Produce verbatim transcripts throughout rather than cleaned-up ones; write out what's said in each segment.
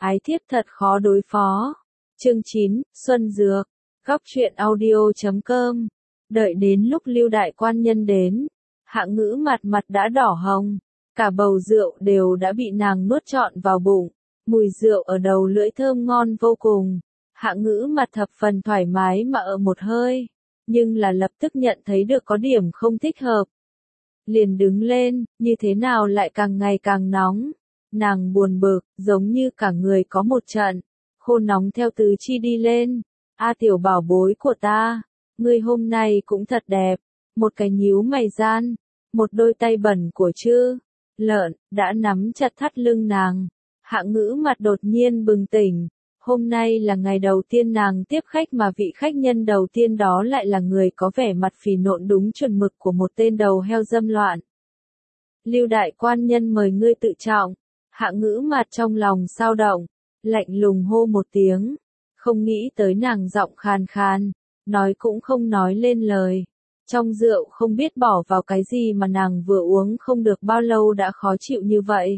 ái thiếp thật khó đối phó. Chương chín, Xuân Dược. Góc truyện audio chấm com. Đợi đến lúc Lưu đại quan nhân đến, Hạ Ngữ mặt mặt đã đỏ hồng, cả bầu rượu đều đã bị nàng nuốt trọn vào bụng, mùi rượu ở đầu lưỡi thơm ngon vô cùng. Hạ Ngữ mặt thập phần thoải mái mà ở một hơi, nhưng là lập tức nhận thấy được có điểm không thích hợp. Liền đứng lên, như thế nào lại càng ngày càng nóng. Nàng buồn bực, giống như cả người có một trận khô nóng theo tứ chi đi lên. A tiểu bảo bối của ta, ngươi hôm nay cũng thật đẹp. Một cái nhíu mày gian, một đôi tay bẩn của Trư Lợn đã nắm chặt thắt lưng nàng. Hạ Ngữ mặt đột nhiên bừng tỉnh. Hôm nay là ngày đầu tiên nàng tiếp khách mà vị khách nhân đầu tiên đó lại là người có vẻ mặt phì nộn đúng chuẩn mực của một tên đầu heo dâm loạn. Lưu đại quan nhân mời ngươi tự trọng. Hạ Ngữ mặt trong lòng sao động, lạnh lùng hô một tiếng, không nghĩ tới nàng giọng khàn khàn, nói cũng không nói lên lời. Trong rượu không biết bỏ vào cái gì mà nàng vừa uống không được bao lâu đã khó chịu như vậy.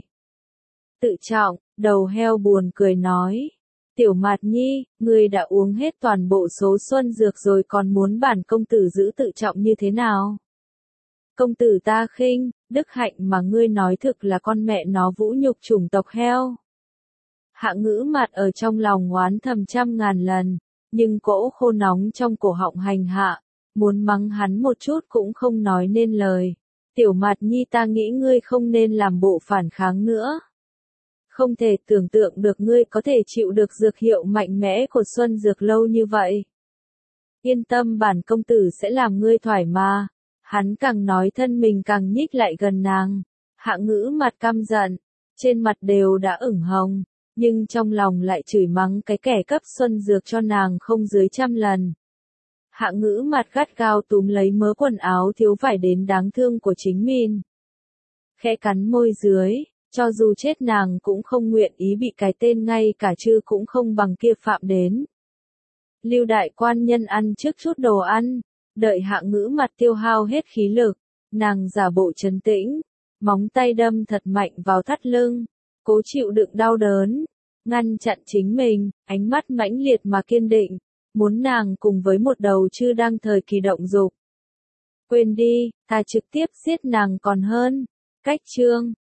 Tự trọng, đầu heo buồn cười nói. Tiểu Mạt Nhi, ngươi đã uống hết toàn bộ số xuân dược rồi còn muốn bản công tử giữ tự trọng như thế nào? Công tử ta khinh, đức hạnh mà ngươi nói thực là con mẹ nó vũ nhục chủng tộc heo. Hạ Ngữ mặt ở trong lòng oán thầm trăm ngàn lần, nhưng cỗ khô nóng trong cổ họng hành hạ, muốn mắng hắn một chút cũng không nói nên lời. Tiểu Mạt Nhi ta nghĩ ngươi không nên làm bộ phản kháng nữa. Không thể tưởng tượng được ngươi có thể chịu được dược hiệu mạnh mẽ của Xuân Dược lâu như vậy. Yên tâm bản công tử sẽ làm ngươi thoải mà. Hắn càng nói thân mình càng nhích lại gần nàng. Hạ Ngữ mặt căm giận, trên mặt đều đã ửng hồng, nhưng trong lòng lại chửi mắng cái kẻ cấp Xuân Dược cho nàng không dưới trăm lần. Hạ Ngữ mặt gắt gao túm lấy mớ quần áo thiếu vải đến đáng thương của chính mình. Khẽ cắn môi dưới. Cho dù chết nàng cũng không nguyện ý bị cái tên ngay cả Trư cũng không bằng kia phạm đến. Lưu đại quan nhân ăn trước chút đồ ăn, đợi Hạ Ngữ mặt tiêu hao hết khí lực, nàng giả bộ trấn tĩnh, móng tay đâm thật mạnh vào thắt lưng, cố chịu đựng đau đớn, ngăn chặn chính mình, ánh mắt mãnh liệt mà kiên định, muốn nàng cùng với một đầu Trư đang thời kỳ động dục. Quên đi, ta trực tiếp giết nàng còn hơn. Cách chương